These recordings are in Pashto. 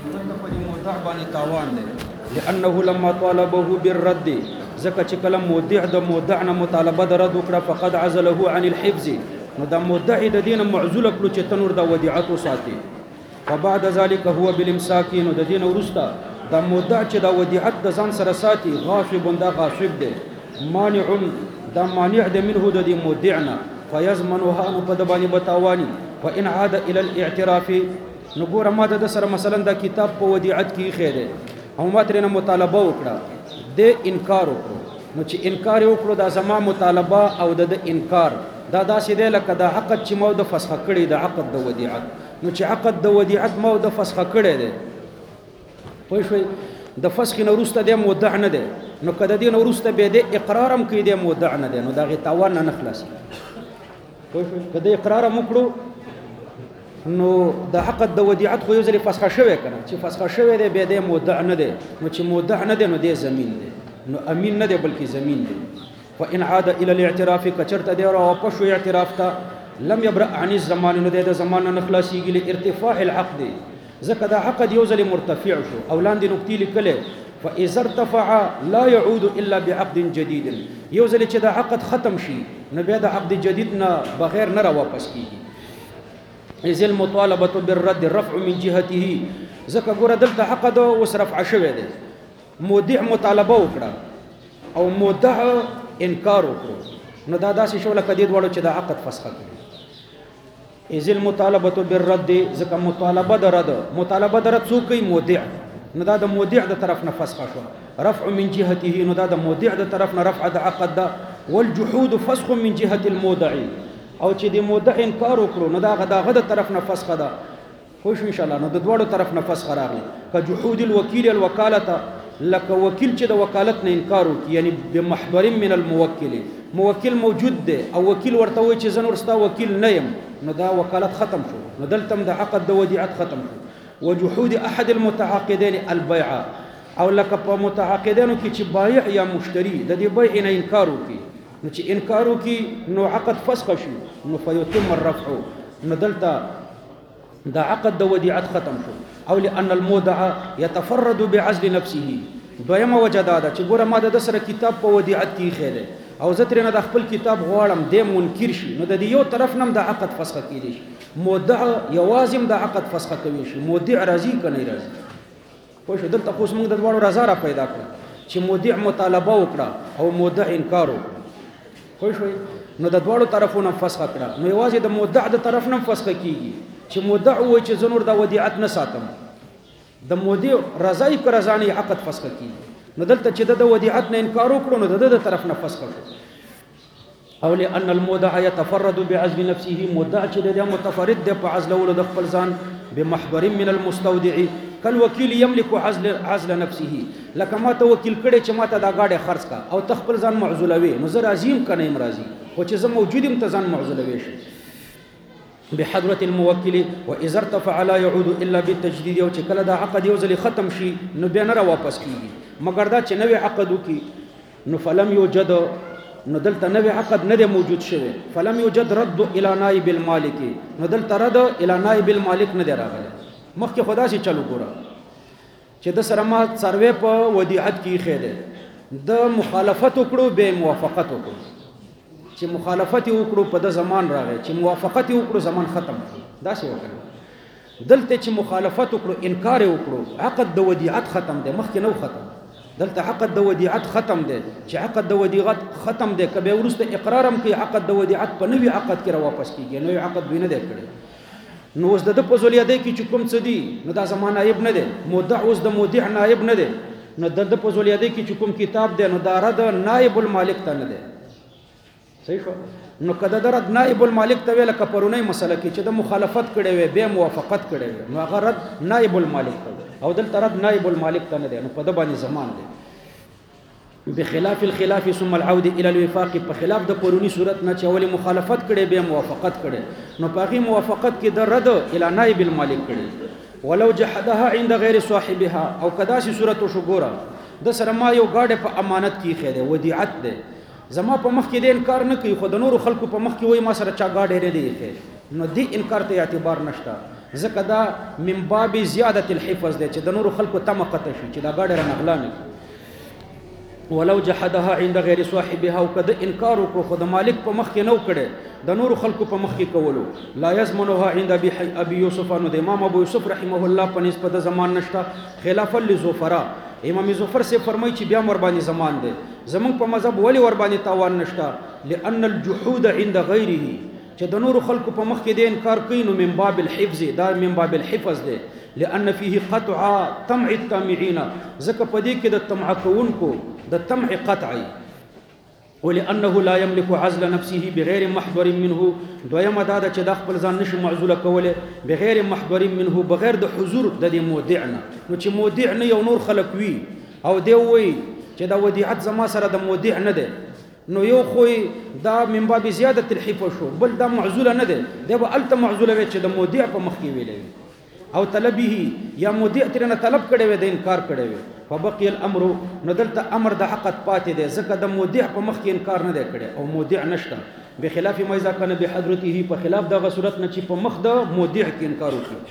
نو په مودع باندې تاوان دی لانه لما طالبه بالرد زکه چې کله مودع د مودع نه مطالبه د رد وکړه فقد عزله عن الحفظ نو د مودع د دین معزول کړو چې تنور د ودیعت وساتي فبعد ذلك هو بالامساك نو د دین ورسته د مودع چې د ودیعت د ځان سره ساتي غاصب دا غاصب دی مانع دا مانع د منه د دې مودعنا فيزمنها نو په د باندې بتاواني وان عاد الى الاعتراف نو ګوره ما د سره مثلا د کتاب په ودیعت کې خیره او ما ترنه مطالبه وکړه د انکار وکړو نو چې انکار وکړو دا زما مطالبه او د انکار دا داسې دی لکه د عقد چې مو د فسخ کړي د عقد د ودیعت نو چې عقد د ودیعت مو د فسخ کړي دی پوه شئ د فسخ نه وروسته د مودع نه دی نو کله دین وروسته به د اقرارم کوي د مودع نه دی نو دا غي تاوان نه خلاصي پوه شئ کله اقرار وکړو نو د عقد د ودیعت خو یو ځل فسخ شوی کنه چې فسخ شوی دی به د مودع نه دی نو چې مودع نه دی نو د زمين دی نو امین نه دی بلکې زمين دی وان عاد الى الاعتراف کچرته دی او پښو اعتراف ته لم يبرأ عن الزمان نو د زمانه نخلاصيږي لارتفاع العقد زکه دا عقد یو ځل مرتفع شو او لاندې نقطې لیکله فاذا ارتفع لا يعود الا بعقد جديد یو ځل چې دا عقد ختم شي نو بیا د عقد جدید نه بغیر نه را واپس کیږي اذ المطالبه بالرد الرفع من جهته زکه ګور دلته عقد وسرفع شوی دی مودع مطالبه وکړه او مودع انکار وکړو نو دا داسې شو لکه دې وړو چې دا عقد فسخ کړي اذ المطالبه بالرد زکه مطالبه د رد مطالبه د رد څوک کوي مودع نو دا د مودع د طرف نه فسخ شو رفع من جهته نو دا د مودع د طرف نه رفع د عقد ده والجحود فسخ من جهه المودع او چې د مودع انکار وکړو نو دا غداغه د طرف نه فسخ ده خوش ان شاء الله نو د دوړو طرف نه فسخ راغلی ک جحود الوکیل الوکاله لك وکیل چې د وکالت نه انکار وکړي یعنی بمحضر من الموکل موکل موجود دی او وکیل ورته وایي چې زه نور ستا وکیل نه یم نو دا وکالت ختم شو نو دلته د عقد د ودیعت ختم شو وجحود احد المتعاقدين البيع او لك په متعاقدینو کې چې بایع یا مشتری د دې بایع نه انکار وکړي نو چې انکار وکړي نو عقد فسخ شي نو فیتم الرفع نو دلته دا عقد د ودیعت ختم شو او لان المودع يتفرد بعزل نفسه دویمه وجه دا ده چې ګوره ما د سره کتاب په ودیعت کې خیره او زه ترنه د خپل کتاب غواړم د منکر شي نو د یو طرف نم د عقد فسخ کیږي مودع یوازم د عقد فسخ کوي شي مودع راضي کنه راضي خو شو دلته خو موږ د دوړو رضا را پیدا کړ چې مودع مطالبه وکړه او مودع انکار وکړه خو شو نو د دوړو طرفونو فسخ کړه نو یوازې د مودع د طرف نم فسخ کیږي چې مودع وای چې زنور د ودیعت نه ساتم د مودع رضای پر رضانی عقد فسخ کیږي نو دلته چې د ودیعت نه انکار وکړو نو د طرف نه فسخ کړو او لان المودع يتفرد بعزل نفسه مودع چې د متفرد د په عزل ول د خپل ځان بمحضر من المستودع كالوكيل يملك عزل نفسه لکه ما ته وکیل کړي چې ما ته دا گاډه خرڅ کا او تخپل ځان معزولوي نو زه عظیم کنه امراضي او چې زه موجودم ته ځان معزولوي شي بحضرة الموكل واذا ارتفع لا يعود الا بالتجديد او چې کله دا عقد یو ځل ختم شي نو بیا نه واپس کیږي مګر دا چې نوې عقد وکي نو فلم يوجد نو دلته نوې عقد نه موجود شوی فلم يوجد رد الى نائب المالك نو دلته رد الى نائب المالك نه راغلی مخکې خدا سي چلو ګوره چې د سره ما سروې په ودیعت کې خېده د مخالفت وکړو به موافقت وکړو چې مخالفت وکړو په د زمان راغی چې موافقت وکړو زمان ختم دا څه وکړو دلته چې مخالفت وکړو انکار وکړو عقد د ودیعت ختم دی مخکې نو ختم دلته عقد د ودیعت ختم دی چې عقد د ودیعت ختم دی کبه ورسته اقرارم کوي عقد د ودیعت په نوې عقد کې را واپس کیږي نوې عقد وینه دی کړی نو اوس د په زولیا دی کې چې کوم څه دی نو دا زمان نائب نه دی مودع اوس د مودع نائب نه دی نو د په زولیا دی کې چې کوم کتاب دی نو دا رد نائب المالک ته نه دی صحیح شو نو کده درد نائب المالک ته ویل کپرونه مسله کې چې د مخالفت کړي وي به موافقت کړي وي نو هغه رد نائب المالک ته او دلته رد نائب المالک ته نه دی نو په د باندې زمان دی بخلاف الخلاف ثم العود الى الوفاق په خلاف د قانوني صورت نه چې اولی مخالفت کړي به موافقت کړي نو په هغه موافقت کې د رد الى نائب المالک کړي ولو جحدها عند غیر صاحبها او کدا سي صورت شو ګوره د سره ما یو گاډه په امانت کې خېده ودیعت ده زما په مخ کې د انکار نه کوي خو د نور خلکو په مخ کې وای ما سره چا گاډه لري دی نو دی انکار ته اعتبار نشته ځکه دا من باب زیادت الحفظ دی چې د نورو خلکو تمه قطع شي چې دا ګاډی رانه غلا نه ولو جحدها عند غیر صاحبها او کده انکار وکړو خو د مالک په مخ کې نو کړي د نورو خلکو په مخ کې کولو لا یضمنها عند ابي یوسف نو د امام ابو یوسف رحمه الله په نسبت د زمان نشته خلاف لزفرا امام زفر سے فرمای چې بیا ور باندې زمان دی زمون په مذهب ولی ور باندې تاوان نشته لان الجحود عند غیره چې د نورو خلکو په مخ کې د انکار کوي نو من باب الحفظ دا من باب الحفظ دی لان فيه قطع طمع الطامعين ځکه په دې کې د طمع کوونکو د طمع قطعي ولانه لا يملك عزل نفسه بغیر محضر منه دویمه دا چې د خپل ځان نشي معزوله کوله بغیر محضر منه بغیر د حضور د دې مودعنا نو چې مودع نه یو نور خلق وي او دی وي چې دا ودیعت زما سره د مودع نه ده نو یو خو دا من باب زیادت الحفظ شو بل دا معزوله نه ده دی به الته معزوله وي چې د مودع په مخ کې ویلې او طلبه یا مودع ترنه طلب کړي وي د انکار کړي وي فبقي الامر نو دلته امر د حقت پاتې دی ځکه د مودع په مخ کې انکار نه دی کړي او مودع نشته بخلاف ما اذا كان بحضرته په خلاف دغه صورت نه چې په مخ د مودع کې انکار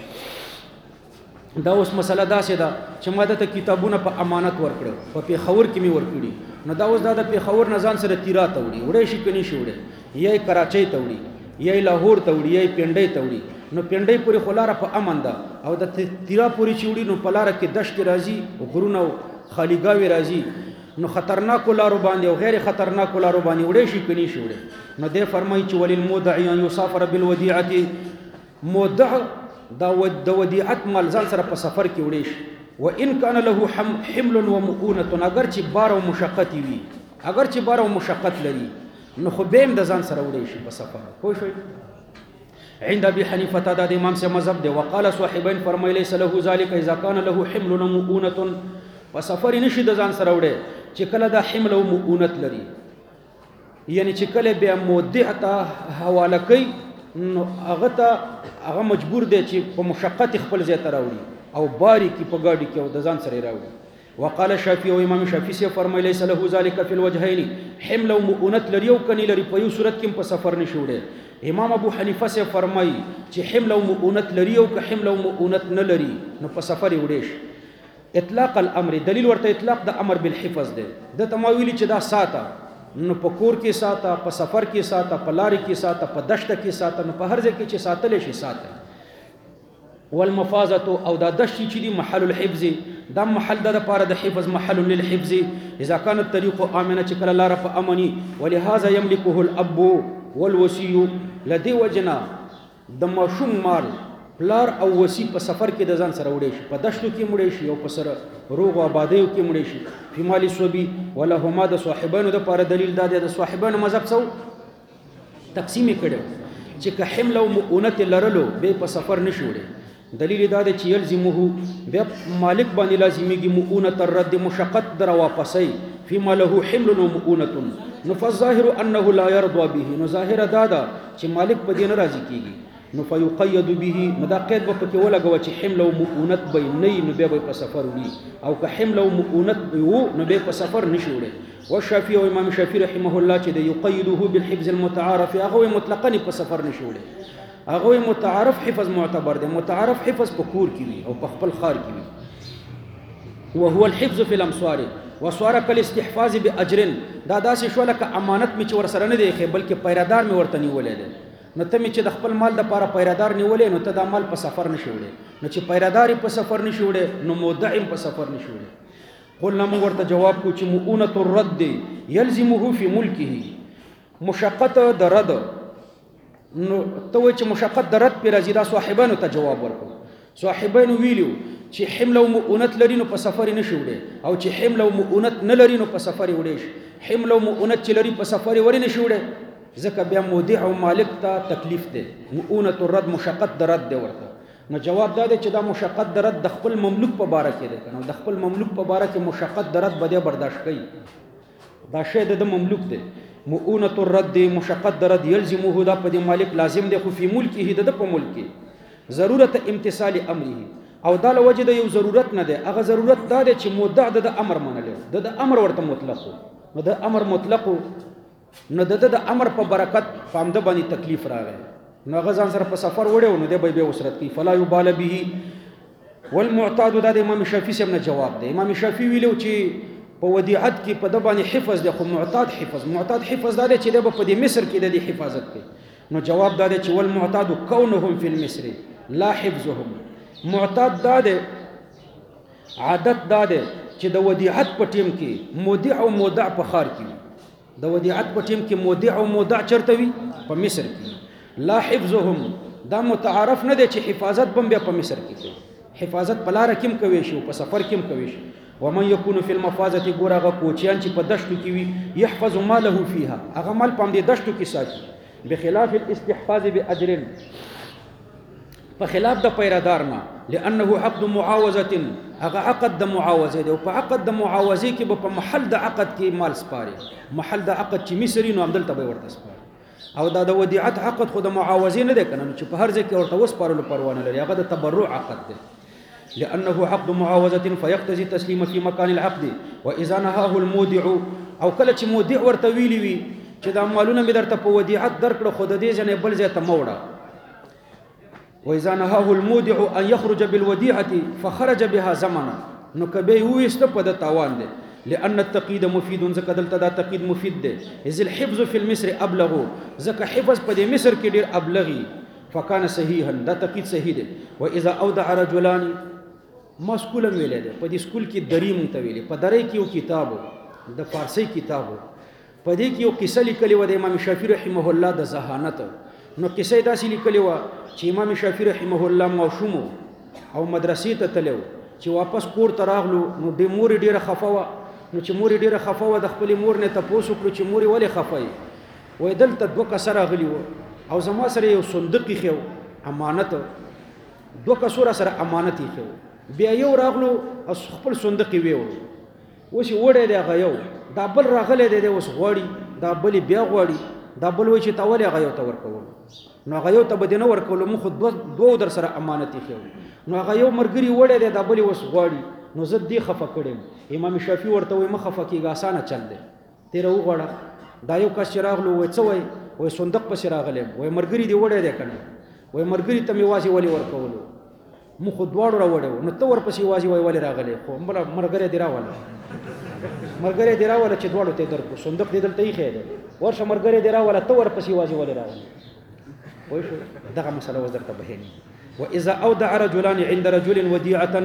وکړي دا اوس مسله داسې ده چې ما د کتابونه په امانت ورکړو په پیښور کې می ورکړي نو دا اوس د پیښور نه ځان سره تیرا ته وړي وړي شي کني شي وړي یا کراچۍ ته وړي یا لاهور ته وړي یا پنډۍ ته وړي نو پنډۍ پوری خلاره په امن ده او د تیرا پوری چوړي نو پلاره کې دشت راځي او غرونه خالیګاوي راځي نو خطرناک لارو باندې او غیر خطرناک لارو باندې وړي شي کني شي وړي نو دې فرمایي چې ولل مودع ان يسافر بالوديعه مودع دا د ودیعت مال ځان سره په سفر کې وړي شي وان كان له حمل ومؤونه اگر چې بار او مشقت وي اگر چې بار او مشقت لري نو خو بهم د ځان سره وړي شي په سفر خو شي عند ابي حنيفه دا د امام سے مذهب دی وقال صاحبين فرمای ليس له ذلك اذا كان له حمل ومؤونه فسفر نشي د ځان سره وړي چې کله دا حمل او مؤونه لري یعنی چې کله به مودع ته حواله کوي نو هغه مجبور دی چې په مشقت خپل ځای ته راوړي او باری کی په گاډي کې او د ځان سره راوړي وقال الشافعي او امام شافعي سے فرمای ليس له ذلك في الوجهين حمل او مؤونه لري او کني لري په یو صورت کې په سفر نشي وړي امام ابو حنیفه سے فرمای چې حمل او مؤونه لري او که حمل او مؤونه نه لري نو په سفر وړي اطلاق الامر دلیل ورته اطلاق د امر بالحفظ دی د تماویلی چې دا ساته نو په کور کې ساته په سفر کې ساته په لاري کې ساته په دشت کې ساته نو په هر ځای کې چې ساتل شي ساته والمفازه او دا دشت چې دی محل الحفظ دا محل د لپاره د حفظ محل للحفظ اذا كان الطريق امنه چې کله لار په امني ولهذا يملكه الاب والوصي لدی وجنا د ماشوم مال پلار او وصي په سفر کې د ځان سره وړي شي په دشتو کې مړي شي او په سره روغ او آبادیو کې مړي شي په مال صوبي ولا هما د صاحبانو د لپاره دلیل دا دی د صاحبانو مذهب څو تقسیم کړي چې که حمل او مؤونه لرلو به په سفر نشي وړي دلیل دا دی چې يلزمه به مالک باندې لازميږي مؤونه الرد مشقت در واپسي فيما له حمل ومؤونه نو فالظاهر انه لا يرضى به نو ظاهر دادا چې مالک په دې ناراضي کیږي نو فيقيد به نو دا قید په کې ولګو چې حمل او مؤونه به نه نو به په سفر وي او که حمل او مؤونه وي نو به په سفر نشي وړي والشافعي او امام شافعي رحمه الله چې يقيده بالحفظ المتعارف هغه مطلقاً په سفر نشي وړي هغه متعارف حفظ معتبر دی متعارف حفظ په کور کې وي او په خپل خار کې وي وهو الحفظ في الامصار وصار كالاستحفاظ باجر دا داسې شو لکه امانت می چې ور سره نه دی بلکې پیرادار می ورته نیولې دی نو ته می چې د خپل مال د لپاره پیرادار نیولې نو ته د مال په سفر نشي وړي نو چې پیرادار په سفر نشي وړي نو مودعم په سفر نشي وړي قلنا موږ ورته جواب کو چې مؤونه الرد يلزمه في ملكه مشقت د رد نو ته چې مشقت د رد پر راځي دا صاحبانو ته جواب ورکړو صاحبانو ویلو چې حمل او مؤونه لري نو په سفر نشي وړي او چې حمل او مؤونه نه لري نو په سفر وړي شي حمل او مؤونه چې لري په سفر وري نشي وړي ځکه بیا مودع او مالک ته تکلیف دی مؤونه الرد مشقت د رد دی ورته نو جواب دا دی چې دا مشقت د رد د خپل مملوک په باره کې دی کنه د خپل مملوک په باره کې مشقت د رد بده برداشت کوي دا شی د مملوک دی مؤونه الرد مشقت د رد يلزمه دا په مالک لازم دی خو په ملکه د په ملک ضرورت امتثال امره او دا لوجه د یو ضرورت نه دی هغه ضرورت دا دی چې مودع د امر منل د امر ورته مطلق نو د امر مطلق نو د امر په برکت پامده باندې تکلیف راغی نو هغه ځان سره په سفر وړو نو دی به وسرت کی فلا یبال به. والمعتاد د امام شافعي صاحب نه جواب دی. امام شافعي ویلو چې په ودیعت کې په د باندې حفظ دی، خو معتاد حفظ دا دی چې د په دې مصر کې د حفاظت کوي. نو جواب دا دی چې والمعتاد کونهم فی المصر لا حفظهم. معتاد دا دی، عادت دا دی چې د ودیعت په ټیم کې مودع او مودع په خار کې، د ودیعت په ټیم کې مودع او مودع چرته وي په مصر کې. لا حفظهم دا متعارف نه دی چې حفاظت بم بیا په مصر کې کوي، حفاظت په لار کې کوي شي او په سفر کې کوي شي. ومن يكون في المفازه ګورغه کوچیان چې په دشتو کې وي يحفظ ماله فيها، هغه مال په دې دشتو کې ساتي. بخلاف الاستحفاظ باجر، په خلاف د پیرادار نه، لانه عقد معاوضه، هغه عقد د معاوضه دی او په عقد د معاوضه کې په محل د عقد کې مال سپاري، محل د عقد چې مصری نو عمدل ته ورته سپاري. او دا د ودیعت عقد خو د معاوضه نه دی کنه چې په هر ځای کې ورته وسپارلو پروانه لري، هغه د تبرع عقد دی. لانه عقد معاوضه فيقتضي التسليم في مكان العقد واذا نهاه المودع، او کله چې مودع ورته ویلی وي چې دا مالونه مې درته په ودیعت درکړه خو د دې ځنه بل ځای ته موړه. واذا نهاه المودع ان يخرج بالوديعه فخرج بها زمنا، نو کبه ويست په د تاوان دی. لان التقييد مفيد، ځکه دلته دا تقييد مفید دی. اذ الحفظ في المصر ابلغ، ځکه حفظ په دې مصر کې ډیر ابلغي. فكان صحيحا، دا تقييد صحیح دی. واذا اودع رجلان، ما سکول ویلې ده په دې سکول کې درې مونږ ته ویلې، په درې کې یو کتابو د فارسی کتابو، په دې کې یو قصه لیکلې و د امام شافعي رحمه الله د ذهانت. نو قصه داسې لیکلې و چې امام شافعي رحمه الله ماشوم او مدرسې ته تلو، چې واپس کور ته راغلو نو د مور ډیره خفه و. نو چې مور ډیره خفه و د خپل مور نه تاسو کړو چې مور ولې خفه وي؟ دلته دوه کسر راغلی و او زما سره یو صندوق خو امانت، دوه کسر سره امانت خو. بیا یو راغلو اس خپل صندوق ویو، اوس وړه دی هغه یو، دا بل راغلی دی اوس غواړي، دا بل بیا غواړي، دا بل وای چې تاولې هغه یو ته ورکول. نو هغه یو ته به نه ورکول، مخ دوه در سره امانت خو. نو هغه یو مرګري وړه دی، دا بل اوس غواړي. نو زه دې خفه کړم. امام شافعي ورته وای مخه فکیږي، اسانه چل دی، تیر وغواړه. دا یو کس چې راغلو وای څه وای صندوق پسې راغلی، وای مرګري دی وړه دی کنه، وای مرګري ته مې واسي ولې ورکولو، مخ دواړو راوړو. نو ته ورپسې واسي وای ولې راغلی، خو مرګري دی راوړل، مرګري دی راوړل چې دواړو ته درکو، صندوق دې دلته یې خېده ورشه مرګري دی راوړل، ته ورپسې واسي ولې راغلی. وای شو دغه مسله وزرته بهینی. واذا اودع رجلان عند رجل وديعه،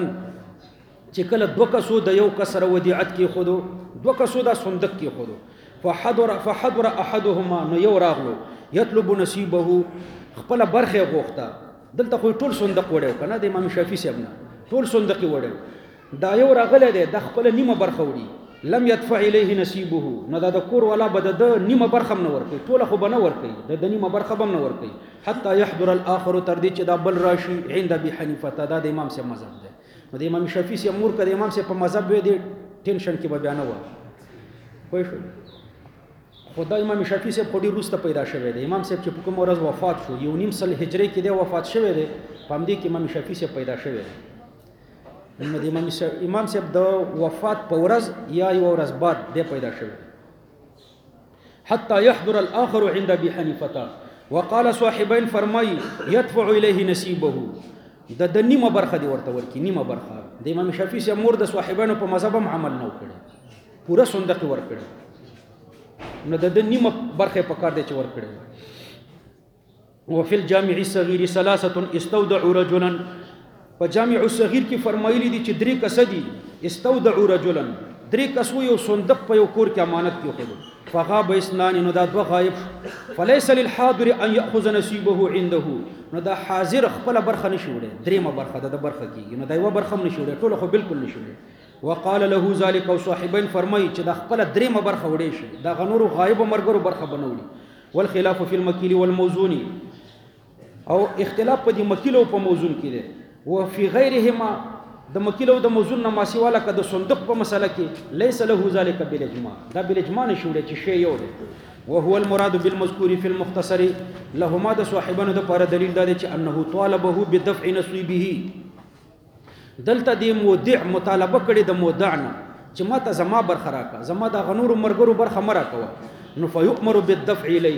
چې کله دوه کسو د یو کس سره ودیعت کې خودو، دوه کسو دا صندوق کې خودو، فحضر احدهما، نو یو راغلو یطلب نصیبه، خپل برخه غوښته. دلته خو ټول صندوق وړو کنه د امام شافعي صاحب نه، ټول صندوق وړو. دا یو راغله دی د خپل نیمه برخه وړي، لم يدفع الیه نصیبه، نو دا د کور والا بد د نیمه برخه نه ورکي، ټول خو بنه ورکي، د نیمه برخه بم نه ورکي. حتی يحضر الاخر، تر دې چې دا بل راشي عند ابي حنیفه، دا د امام صاحب مذهب دی. نو د امام شافعي سي امور کړي، امام سي په مذهب وي دي ټینشن کې به بیان و. خو شو خدای امام شافعي سي په ډیر روسته پیدا شوی دی. امام صاحب چې په کوم ورځ وفات شو، یو نیم سل هجری کې دی وفات شوی دی، په همدې کې امام شافعي سي پیدا شوی دی. نو د امام صاحب د وفات په ورځ یا یو ورځ بعد دی پیدا شوی. حتى يحضر الاخر عند ابي حنيفه وقال صاحبين، فرمای يدفع اليه نصيبه، د نیمه برخه دی ورته ورکی، نیمه برخه. د امام شافعي سي امور د صاحبانو په مذهب هم عمل نه وکړي، پورا صندوق ورکړي، نو د نیمه برخه په کار دی چې ورکړي. وفي الجامع الصغير ثلاثه استودعوا رجلا، په جامع الصغير کې فرمایلی دي چې درې کس دي استودعوا رجلا، درې کس یو صندوق په یو کور کې امانت کې وکړي. فغاب اثنان، نو دا دوه غایب. فليس للحاضر ان ياخذ نصيبه عنده، نو دا حاضر خپل برخه نشي وړي، دریمه برخه د برخه کیږي، نو دا یو برخه هم نشي وړي، ټول خو بالکل نشي وړي. وقال له ذلك، او صاحبین فرمایي چې دا خپل دریمه برخه وړي شي، دا غنور غایب مرګرو برخه بنولي. والخلاف في المكيل والموزون، او اختلاف په دې مکیل او په موزون کې دی. وفي غيرهما، د مکیل او د موزون نه ماسیواله که د صندوق په مسله کې ليس له ذلك بالاجماع، دا بالاجماع نشي وړي چې شی یو دی. وهو المراد بالمذكور في المختصر، لهما د صاحبانو د پاره دلیل دا دی چې انه طالبه بدفع نصيبه، دلته د مودع مطالبه کړي د مودع نه چې ما ته زما برخه راکا، زما د غنور مرګرو برخه مرا کوه. نو فيؤمر بالدفع الیه،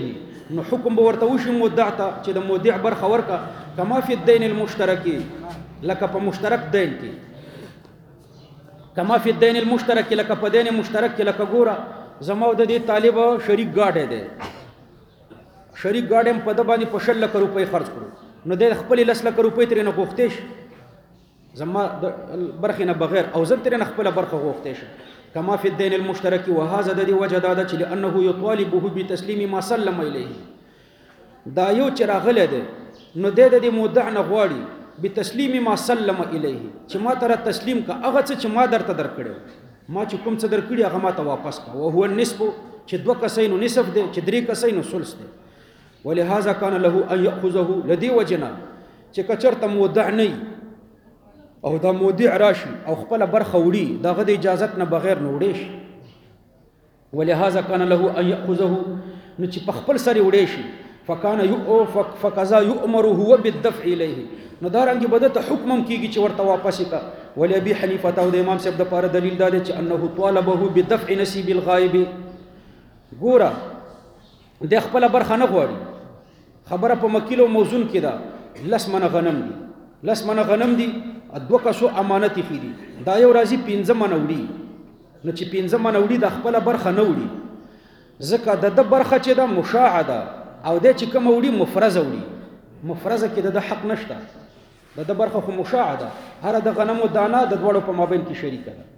نو حکم به ورته وشي مودع ته چې د مودع برخه ورکه کما فی الدین المشترکی لکه په مشترک دین کې کما فی الدین المشترک لکه په دین مشترک کې لکه ګوره زما او د دې طالب شریک ګاډی دی شریک ګاډی په د باندې په 100 لک روپۍ خرج کړو نو د خپل 10 لک روپۍ ترې نه غوښتې شي زما د برخې نه بغیر او زه ترې نه خپل برخه غوښتې شي کما فی الدین المشترک وهذا د دې وجه دا ده چې لانه یطالبه بتسلیم ما سلم الیه دا یو چې راغلی دی نو د دې مودع نه غواړي بتسلیم ما سلم الیه چې ما تر تسلیم کا هغه څه چې ما درته درکړو ما چې کوم څه درکړي هغه ما ته واپس کا او هو النصف چې 2 کسینو نصف دی چې 3 کسینو ثلث دی ولهذا كان له ان ياخذه لدي وجنا چې کچرته مودع نه او دا مودع راشي او خپل برخه وړي دا غد اجازت نه بغیر نه وړي شي ولهذا كان له ان ياخذه نو چې په خپل سره وړي شي فكذا يؤمر هو بالدفع اليه نو دا رنګ بدته حکم کیږي چې ورته واپس کا ولي ابي حنيفه او د امام صاحب د پاره دلیل دا دی چې انه طالبه بدفع نصيب الغائب ګوره د خپل برخه نه غواړي خبره په مکیلو موزون کې ده لس منه غنم دي 2 کسو امانت خې دي دا یو راځي 15 منه وړي نو چې 15 منه وړي د خپل برخه نه وړي ځکه د برخه چې ده مشاعده او د چې کوم وړي مفرزه وړي مفرزه کې د حق نشته د برخه خو مشاعده هر د غنمو دانه د دوړو په مابین کې شریکه ده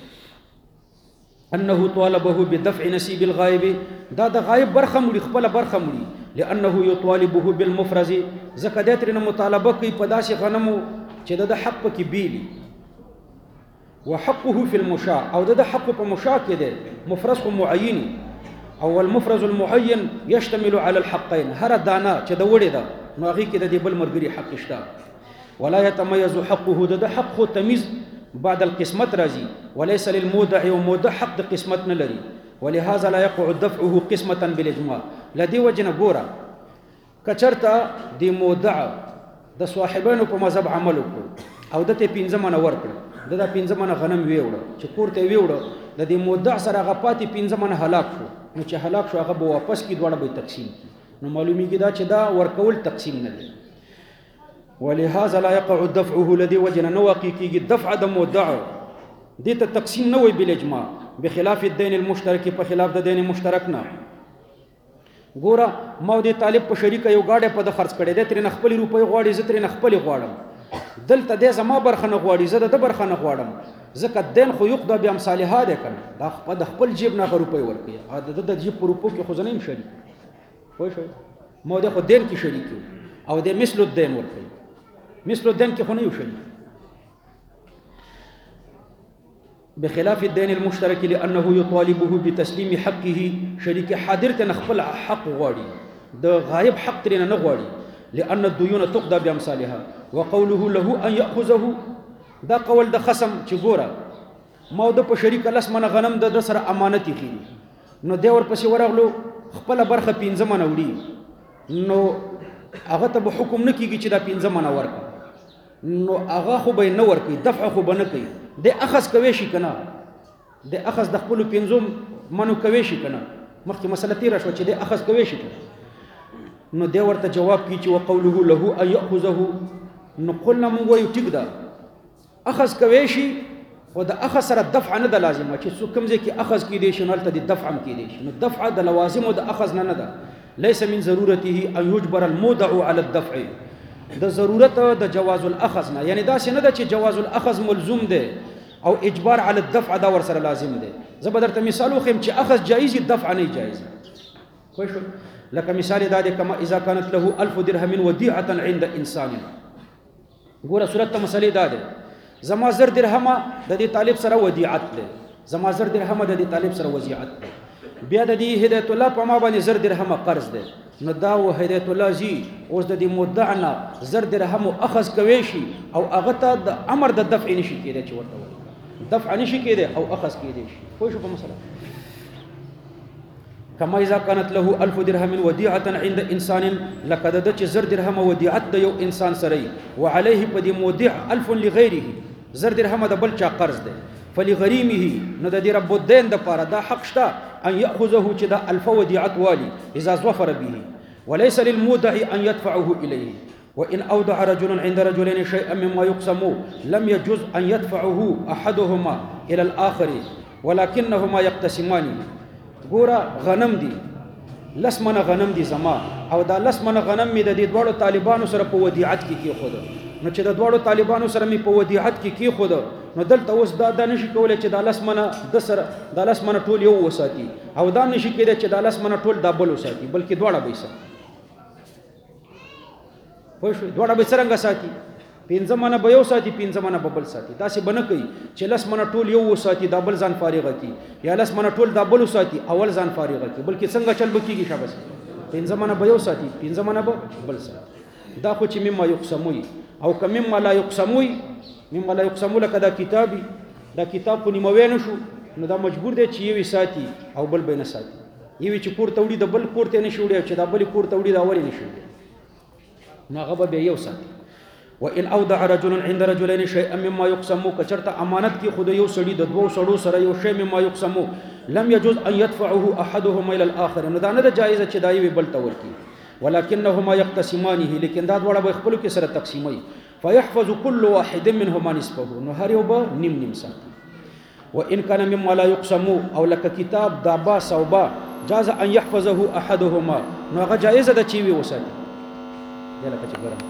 انه طالبه بدفع نصيب الغائب دا د غائب برخه مړي خپل برخه مړي لانه يطالبه بالمفرز زکه د ترنه مطالبه کوي په داسې غنمو چې د حق پکې بیلی وحقه في المشاع او د حق په مشاع کې ده مفرز معین او المفرز المعين يشتمل على الحقين هر دانا چې د وړي ده نو هغه کې د بل مرګري حق شته ولا يتميز حقه د حق تمیز بعد القسمت راځي وليس للمودع ومودع حق د قسمت نه لري ولهذا لا يقع دفعه قسمه بالاجماع لدي وجنه ګوره کچرته د مودع د صاحبانو په مذهب عمل وکړو او د ته 15 منه ورکړ د 15 منه غنم ویوړ چې کوړته ویوړ د دې مودع سره غپاتې 15 منه هلاک شو نو چې هلاک شو هغه به واپس کی دوړه به تقسیم کی نو معلومیږي دا چې دا ورکول تقسیم نه دی ولهذا لا يقع دفعه لدي وجنا نواقي کی دفع د مودع دې ته تقسیم نه وي بالاجماع بخلاف الدين المشترك په خلاف د دین مشترک نه ګوره ما د طالب په شریک یو گاډه په د خرڅ کړي د تر نه خپل روپۍ غواړي زه تر نه خپل غواړم دلته د زما برخه نه غواړي زه د برخه نه غواړم ځکه دین خو یقدا بیا امثالها ده کنه دا د خپل جیب نه روپۍ ورکړي د جیب په روپو کې خو زنیم شریک خو شو ما د خو دین کې شریک او د مثل الدین ورکړي مثل الدین کې خو نه یو شریک بخلاف الدين المشترك لانه يطالبه بتسليم حقه شريك حاضر ته خپل حق غواړي د غائب حق ترنه نه غواړي لان الديون تقضى بامثالها وقوله له ان ياخذه دا قول د خصم چې ګوره ما د په شریک لاس من غنم د سره امانت خېږي نو دی ور پسې ورغلو خپل برخه 15 منه وړي نو هغه ته حکم نه کیږي چې دا 15 منه ورک نو هغه خو به نه ورکي دفع خو به نه کوي د اخذ کوي شي کنه د اخذ د خپل 15 منو کوي شي کنه مخکې مسله تیر شو چې د اخذ کوي شي نو دی ورته جواب کی چې وقوله له ان ياخذه نو قلنا مو وایو ټیک ده اخذ کوي شي او د اخذ سره دفع نه د لازمه چې څوک کوم ځکه اخذ کې دي شنو ته د دفع هم کې دي نو دفع د لوازم او د اخذ نه ده ليس من ضرورته ان يجبر المودع على الدفع د ضرورت د جواز الاخذ نه یعنی دا څنګه ده چې جواز الاخذ ملزوم ده او اجبار على الدفع دا ور سره لازم ده زه به درته مثال وخم چې اخذ جایز دفع نه جایز خو شو لکه مثال دا ده کما اذا كانت له 1000 درهم وديعه عند انسان ګوره صورت ته مسلې دا ده زما زر درهم د دې طالب سره ودیعت ده زما زر درهم د دې طالب سره وضیعت ده بیا د دې هدایت الله په ما باندې زر درهم قرض ده نو دا و هدایت الله زی اوس د دې مدعنا زر درهم اخذ کوي شي او هغه ته د امر د دفع نشي کېده چې ورته دفع نشي کېده او اخذ کېده شي خو شو په مسله کما اذا كانت له 1000 درهم وديعه عند انسان لقد د زر درهم وديعت د یو انسان سره وعليه پدې مودع 1000 لغيره زر درهم د بل چا قرض ده فلغريمه نو د دې رب الدين د پاره دا حق شته ان ياخذه چې د 1000 وديعت والي اذا ظفر به وليس للمودع أن يدفعه إليه وإن أودع رجل عند رجلين شيئا مما يقسم لم يجوز أن يدفعه أحدهما إلى الآخر ولكنهما يقتسمان. ګوره غنم دي لسمنه غنم دي زما او دا لسمنه غنم می د دې دوړو طالبانو سره په ودیعت کې خود نو چې د دوړو طالبانو سره می په ودیعت کې خود نو دلته اوس دا نشي کولای چې دا لسمنه د سره دا لسمنه ټول یو وساتي او دا نشي کېدای چې دا لسمنه ټول دا بل وساتي بلکې دوړه به ساتي. پوه شو دوړه به څنګه ساتي؟ پنځه منه به یو ساتي پنځه منه به بل ساتي. داسې به نه کوي چې لس منه ټول یو وساتي دا بل ځان فارغه کړي یا لس منه ټول دا بل وساتي اول ځان فارغه کړي بلکې څنګه چل به کېږي شابه پنځه منه به یو ساتي پنځه منه به بل ساتي. دا خو چې مما یقسموي او که مما لا یقسموي مما لا یقسمو لکه دا کتابي دا کتاب په نیموی نه شو نو دا مجبور دی چې یوې ساتي او بل به نه ساتي. یوې چې کور ته وړي د بل کور ته نه شي وړي چې دا بلې کور ته وړي دا ولې نه شي وړي نو هغه به یو ساتي. وإن أودع رجل عند رجلين شيئا مما يقسم كچرت امانت کی خود یو سړي د دوو سړو سره یو شی مما يقسم لم يجوز ان يدفعه احدهما الى الاخر نو دا نه جایز چې دایوي بل تور کی ولكنهما يقتسمانه لیکن دا دواړه به خپل کې سره تقسیمي فيحفظ كل واحد منهما نصفه نو هر یو به نیم نیم ساتي. وان كان مما لا يقسم او لك کتاب دا با صوبا جاز ان يحفظه احدهما نو هغه جایز ده چې وي وساتي دلته چې ګرم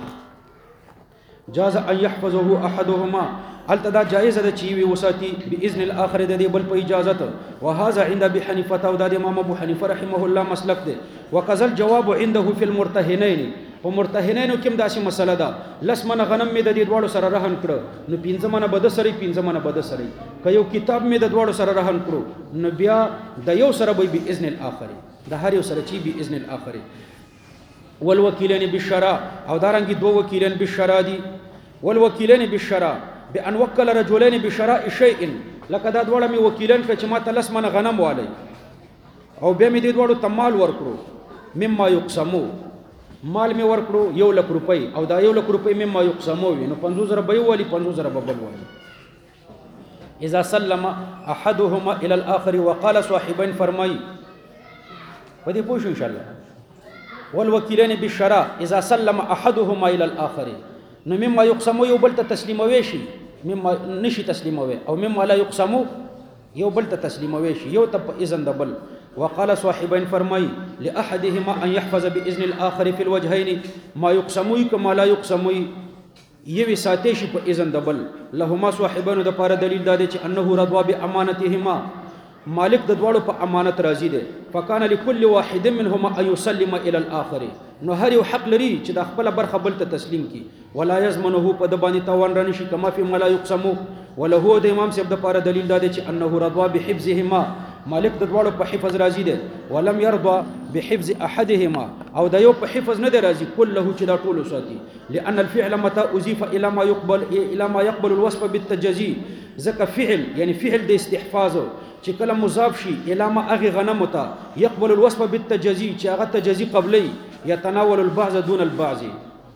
جاز ان يحفظه احدهما التدا جائز ده چی وی وساتی باذن الاخر ده بل په اجازت وهذا عند ابي حنيفه او ده امام ابو حنيفه رحمه الله مسلک ده وقذل الجواب عنده في المرتهنين ومرتهنين کوم داسې مسله ده لسمن غنم می د دې دوړو سره رهن کړو نو پینځمنه بد سره پینځمنه بد سره کيو کتاب می د دوړو سره رهن کړو نو بیا د یو سره به باذن الاخر د هر یو سره چی باذن الاخر. والوكيلين بالشراء او دارنګي دو وکیلان بالشراء دي والوكيلين بالشراء بان وكل رجلين بشراء شيء لکه دا دوړه می وکیلان ک چې ما تلس من غنم والي او به می دې دوړو تمال ورکړو مما يقسمو مال می ورکړو 1 لک روپۍ او دا 1 لک روپۍ مما يقسمو نو 50000 به والي 50000 به بل والي. اذا سلم احدهما الى الاخر وقال صاحبين فرمای ودي پوښ ان شاء الله والوكيلين بالشراء اذا سلم احدهما الى الاخر نو مما يقسم یو بل ته تسلیموي شي مما نشي تسلیموي او مما لا يقسم یو بل ته تسلیموي شي یو ته اذن دبل. وقال صاحبين فرمای لاحدهما ان يحفظ باذن الاخر في الوجهين ما يقسم كما لا يقسم یوي ساتي شي په اذن دبل. لهما صاحبان د پاره دلیل دا دی چې انه رضوا بامانتهما مالک د دوړو په امانت راضي دي فکان لكل واحد منهما ان يسلم الى الاخر نو هر یو حق لري چې د خپل برخه بل ته تسلیم کی ولا يضمنه په د باندې توان رانه شي کما فی ملا يقسم وله د امام صاحب د پاره دلیل دا دی چې انه رضوا بحفظهما مالک د دوړو په حفظ راضي دي ولم يرضى بحفظ احدهما او د یو په حفظ نه دی راضي كله چې دا ټول ساتي لان الفعل متى اضيف الى ما يقبل الوصف بالتجزي ذکر فعل یعنی فعل د استحفاظ چې کله مضاف شي الی ما اغه غنم ته يقبل الوصف بالتجزي چې هغه تجزي قبلي يتناول البعض دون البعض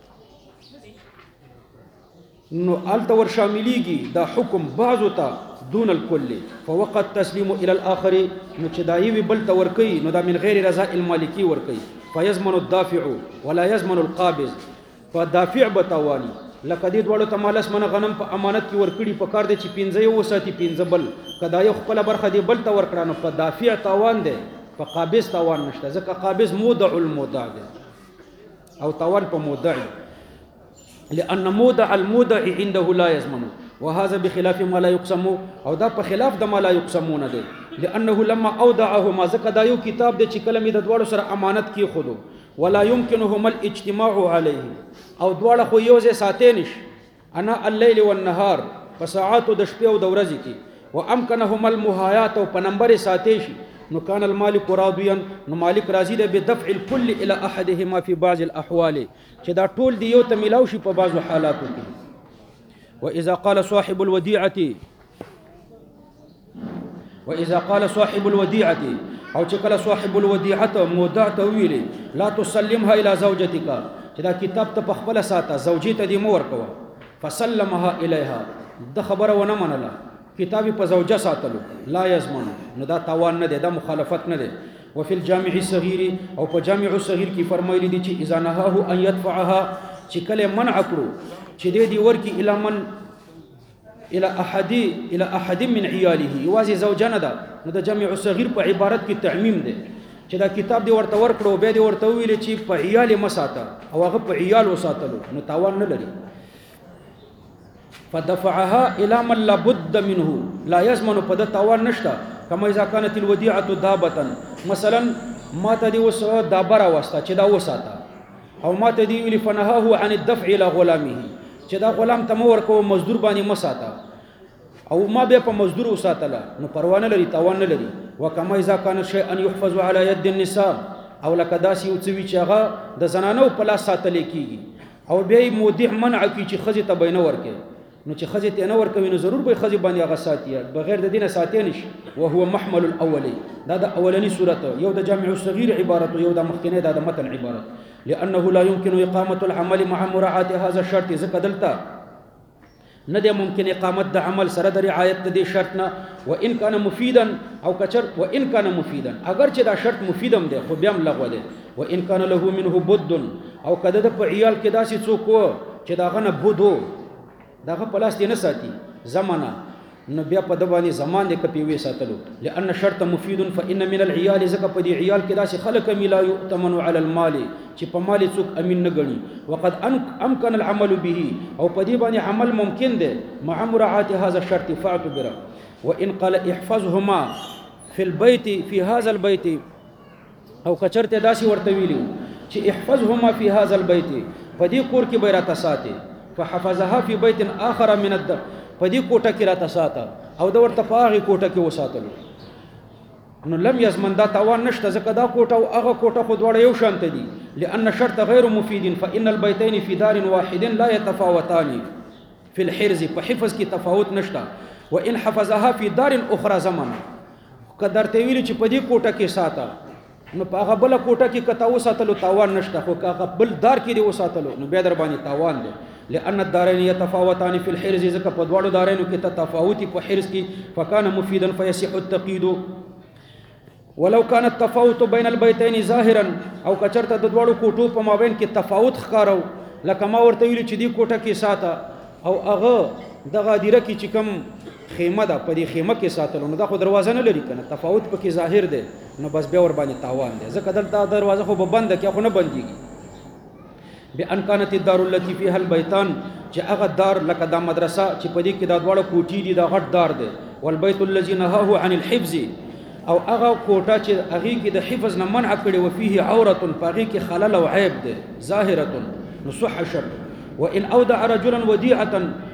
نو التور شامليږي دا حکم بعض ته دون الكل فوقت تسليم الى الاخر نو چې دایوي بل تور کوي نو دا من غیر رضا المالکی ور کوي فيضمن الدافع ولا يضمن القابض فدافع بتوالي لکه دې دوړو ته مالس من غنم په امانت کې ورکړي په کار دي چې 15 یو ساتي 15 بل کدا یو خپل برخه دی بل ته ورکړانو په دافع تاوان دی په قابض تاوان نشته ځکه قابض مودع المودع دی او تاوان په مودع لان مودع المودع عنده لا يضمن وهذا بخلاف ما لا يقسم او دا په خلاف د ما لا يقسمون دی لانه لما اودعهما ځکه دا یو کتاب دی چې کلمې د دوړو سره امانت کې خودو ولا يمكنهما الاجتماع عليه او دواړه خو یو ځای ساتینش انا الليل والنهار فساعات د شپې او د ورځې کې وامكنهما المهايات او په نمبر ساتي شي نو كان المالك راضيا نو مالک راضي ده بدفع الكل الى احدهما في بعض الاحوال چې دا ټول دی یو ته ملاو شي په بعضو حالاتو کې. واذا قال صاحب الوديعه او چې کله صاحب الوديعه مودع ته ویلي لا تسلمها الى زوجتك چې دا کتاب ته په خپل ساته زوجي ته دی مور کوه فسلمها الیها د خبره ونه منله کتاب په زوجه ساتلو لا یضمن نو دا تاوان نه دی، دا مخالفت نه دی. وفي الجامع الصغير او په جامع الصغير کې فرمایلی دي چې اذا نهاه ان يدفعها چې کله منع کړو چې دې دی ورکی الى احد من عياله یوازې زوجه نه ده، نو د جامع الصغير په عبارت کې تعمیم دی چې دا کتاب دی ورته ورکړو به دی ورته ویل چې په عیال مساته او هغه په عیال وساتلو نو تاوان نه لري. فدفعها الى من لا بد منه لا يضمن په د تاوان نشته. کما اذا كانت الوديعه دابه مثلا ما تدي وس دابره واسطه چې دا وساته او ما تدي ویل فنهاه عن الدفع الى غلامه چې دا غلام ته مور کو مزدور باندې مساته او ما به په مزدور وساتله نو پروانه لري تاوان نه لري. وکما اذا كان شيء ان يحفظ على يد النساء او لکه داسي او څوي چې هغه د زنانو په لاس ساتل کیږي او به مودع منع کی چې خزه ته بینه ورکه نو چې خزه ته نه ورکوي نو ضرور به خزه باندې هغه ساتي بغیر د دینه ساتي نشي. وهو محمل الاولي دا د اولنی صورت یو د جامع الصغير عبارت یو د مخکنه د متن عبارت. لانه لا يمكن اقامه العمل مع مراعاه هذا الشرط ذکر دلتا نه دی ممکن اقامت د عمل سره د رعایت د شرط نه. وان كان مفيدا او کچر وان كان مفيدا اگر چې دا شرط مفیدم دی خو بیا هم لغوه دی. وان كان له منه بد او کده د په عیال کې داسې څوک چې دا غنه بودو داغه پلاس دی نه ساتي زمانہ نو بیا په دبانی زمان د کپیوي ساتلو. لان شرط مفید فان من العيال زکه په دی عیال کې داسې خلق ملا یؤتمن على المال چې په مال څوک امین نه غني. وقد امكن العمل به او په دی باندې عمل ممکن دی مع مراعاه هذا الشرط فاعتبر. وان قال احفظهما في البيت في هذا البيت او کچرته داسې ورته ویلو چې احفظهما في هذا البيت په دی کور کې بیرته ساتي فحفظها في بيت اخر من الدار پدې کوټه کې راته ساته او د ورته پاغي کوټه کې وساتلو نو لم يزمن دا تاوان نشته ځکه دا کوټه او هغه کوټه خو دواړه یو شانت دي. لان شرط غیر مفید فان البيتين في دار واحد لا يتفاوتان في الحرز په حفظ کې تفاوت نشته. وان حفظها في دار اخرى زمن قدر ته ویل چې پدې کوټه کې ساته نو په هغه بل کوټه کې کته وساتلو تاوان نشته خو هغه بل دار کې دی وساتلو نو بیا در باندې تاوان دی. لأن الدارين يتفاوتان في الحرز ذکر په دواړو دارینو کې تفاوتي په حرز کې فكان مفيدا فيصح التقييد. ولو كان التفاوت بين البيتين ظاهرا او کچرته د دواړو کوټو په مابین کې تفاوت ښکارو لکه ما ورته ویل چې دی کوټه کې ساته او هغه دغه دیره کې چې کوم خیمه ده په دې خیمه کې ساتلو نو دا خو دروازه نه لري کنه تفاوت پکې ظاهر دی نو بس بیا ور باندې تاوان دی ځکه دلته دروازه خو به بند کې خو نه بنديږي. بان كانت الدار التي فيها البيتان چې هغه دار لکه د مدرسه چې په دې کې د دواړو کوټې دي دا غټ دار دی. والبيت الذي نهاه عن الحفظ او هغه کوټه چې هغه کې د حفظ نه منع کړي وفيه عوره پاغي کې خلل او عیب دی ظاهره نصح شر. وان اودع رجلا وديعه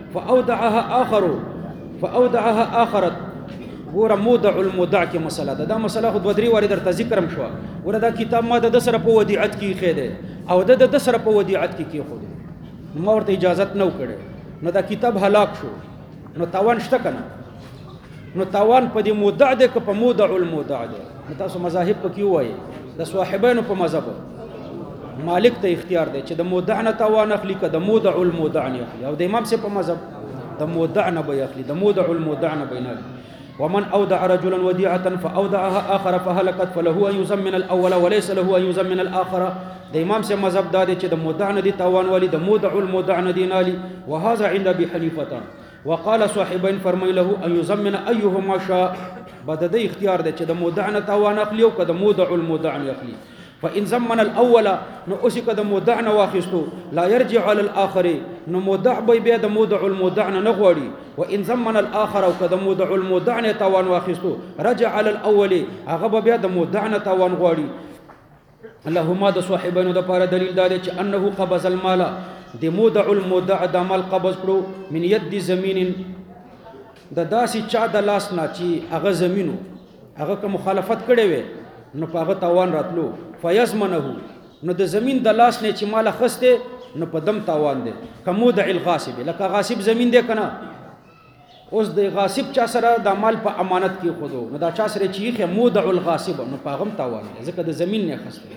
فاودعها اخرت ګوره مودع المودع کې مسله ده دا مسله خو دوه درې واره درته ذکرم شو. ګوره دا کتاب ما د سره په ودیعت کې خېده او د سره په ودیعت کې خو ما ورته اجازه نه وکړه نو دا کتاب هلاک شو نو تاوان شته کنه نو تاوان په دې مودع ده که په مودع المودع ده. نو تاسو مذاهب په کې وایي د صاحبانو په مذهب مالک ته اختیار دی چې د مودع نه تاوان اخلي که د مودع المودع نه اخلي او د امام سي په مذهب د مودع نه به اخلي د مودع المودع نه به نه. ومن اودع رجلا وديعه فاودعها اخر فهلكت فله ان يزمن الاول وليس له ان يزمن الاخر. د امام سے مذهب دا دی چې د مودع نه دي تاوان والی د مودع المودع نه دي نالي. وهذا عند ابي حنيفه وقال صاحبين فرمي له ان يزمن ايهما شاء بد د اختیار دی چې د مودع نه تاوان اخلي او که د مودع المودع نه اخلي. فان زمن الاول نو اوس که د مودع نه واخستو لا يرجع على الاخر نو مودع به بیا د مودع المودع نه غوړي. وان زمن الاخر او که د مودع المودع نه تاوان واخستو رجع على الاول هغه بیا د مودع نه تاوان غوړي. اللهم د صاحبانو د پاره دلیل دا دی چې انه قبض المال د مودع المودع د مال قبض کړو من يد زمين د داسې چا د لاس نه چې هغه زمينو هغه که مخالفت کړي وي نو په هغه تاوان راتلو فیضمنه نو د زمين د لاس نه چې مال خسته نو په دم تاوان دی. کمودع الغاصب لکه غاصب زمين دی کنه اوس د غاصب چا سره د مال په امانت کې خودو نو دا چا سره چې مودع الغاصب نو په هغه تاوان دی ځکه د زمين نه خسته.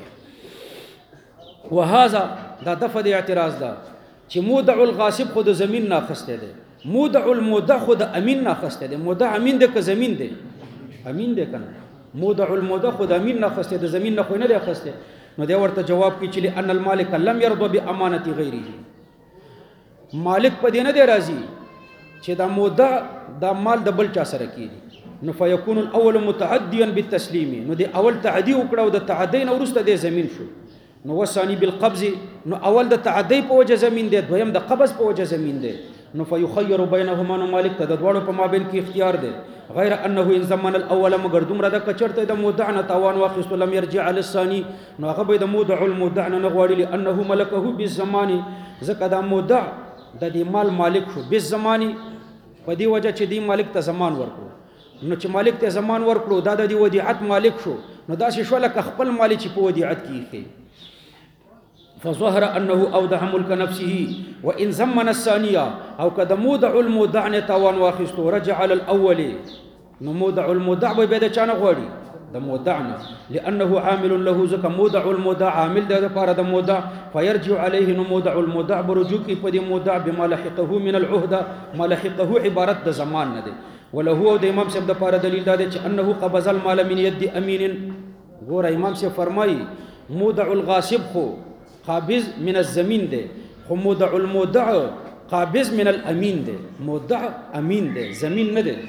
وهذا دا دفع د اعتراض ده چې مودع الغاصب خود زمين نه خسته دی مودع المودع خود امین ناخسته ده مودع امین ده که زمین ده امین ده کنه مودع المودع خود امین ناخسته ده زمین نه خو نه ده خسته نو دی ورته جواب کی چې ان المالک لم يرضى بامانه غیره مالک په دې نه دی راضي چې دا مودع دا مال د بل چا سره کیږي نو فیکون الاول متعدیا بالتسلیم نو دی اول تعدی وکړه او د تعدی نه ورسته د زمین شو نو وسانی بالقبض نو اول د تعدی په وجه زمین دی دویم د قبض په وجه زمین دی نو فیخیر بینهما نو مالک ته د دواړو په مابین کې اختیار دی غیر انه ان زمن الاول مگر دومره د کچرته د مودع نه تاوان واخیست لم يرجع للثاني نو هغه به د مودع المودع نه غواړي لانه ملکه بالزمان ځکه دا مودع د دې مال مالک شو بالزمان په دې وجه چې دی مالک ته زمان ورکړو نو چې مالک ته زمان ورکړو دا د دې ودیعت مالک شو نو دا شو لکه خپل مالک چې په ودیعت کې فظهر انه اودع ملك نفسه وان زمن الثانيه او قد مودع المودع نتوان واخست رجع على الاول نو مودع المودع به د چانه غوړي د مودعنا لانه عامل له زك مودع المودع عامل د لپاره د مودع فيرجع عليه نو مودع المودع برجو کی په د مودع بما لحقه من العهده ما لحقه عبارت د زمان نه دی وله د امام صاحب د لپاره دلیل دا دی چې انه قبض المال من يد امين ګور امام صاحب فرمایي مودع الغاصب خو قابض من الزمین ده خو مودع المودع قابض من الامین ده مودع امین ده زمین نه ده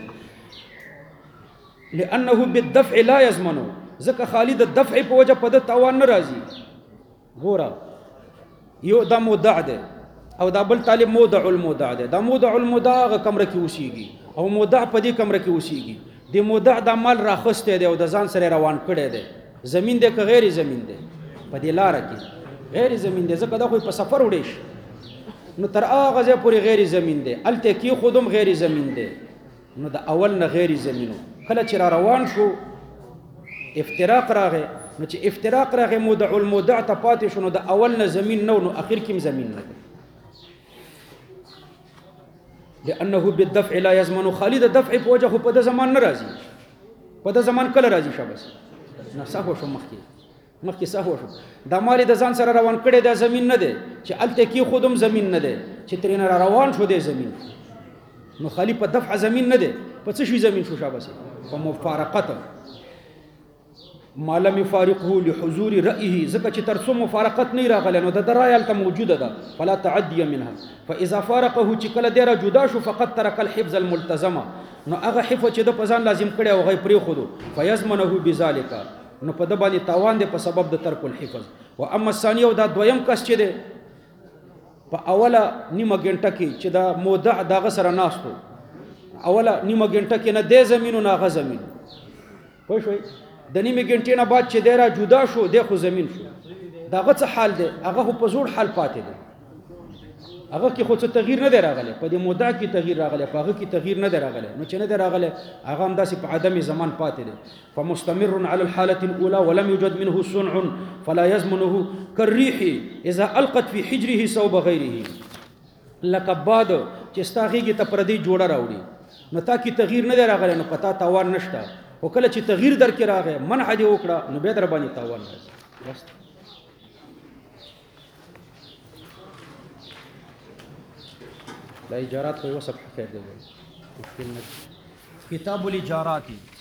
لانه بالدفع لا يضمن ځکه خالد الدفع په وجه په د تاوان ناراضي ګوره یو دا مودع ده او دا بل طالب مودع المودع ده دا مودع المودع غ کمره کې وسیږي او مودع په دې کمره کې وسیږي د مودع د مال راخسته ده او د ځان سره روان کړي ده زمین ده که غیر زمین ده په دې لار کې غیر زمین دی ځکه دا خو په سفر وړي نو تر هغه ځای پورې غیر زمین دی الته کې خودم غیر زمین دی نو د اول نه غیر زمینو کله چې را روان شو افتراق راغی نو چې افتراق راغی مودع المودع ته پاتې شو نو د اول نه زمین نو اخر کې زمین نه لانه بالدفع لا يضمن خالد دفع په وجه په د زمان ناراضي په د زمان کله راضي شابس نه صحو شو مخکې صحو شو دا مال د ځان سره روان کړي د زمين نه دی چې الته کې خودم زمين نه دی چې ترینه را روان شو د زمين نو خالی په دفع زمين نه دی په څه شي زمين شو شابس په مفارقت ما لم يفارقه لحضور رأيه ځکه چې تر څو مفارقت نه راغله نو د رأي الته موجوده ده فلا تعدي منها فاذا فارقه چې کله ډیره جدا شو فقط ترك الحفظ الملتزمه نو هغه حفظ چې د پزان لازم کړي او غي پرې خودو فيزمنه بذلك نو په د باندې تاوان دی په سبب د ترک الحفظ و اما الثاني او دا دویم کس چې دی په اوله نیمه ګنټه کې چې دا مودع دغه سره ناستو اوله نیمه ګنټه کې نه د زمینو نه غ زمین پوه شئ د نیمه ګنټې نه بعد چې ډیره جدا شو د خو زمین شو دغه څه حال دی هغه په زوړ حال پاتې دی هغه کې خو څه تغییر نه دی راغلی په دې مودع کې تغییر راغلی په هغه کې تغییر نه دی راغلی نو چې نه دی راغلی هغه همداسې په عدم زمان پاتې دی فمستمر على الحالة الأولى ولم يوجد منه صنع فلا يضمنه كالريح إذا ألقت في حجره ثوب غيره لکه باد چې ستا غېږې ته پردی جوړه راوړي نو تا کې تغییر نه دی راغلی نو پتا تاوان نشته خو کله چې تغییر در کې راغی منع دې وکړه نو بیا در باندې تاوان راځي بس لا اجارات کوئی وصف خیر دے کتاب الاجارات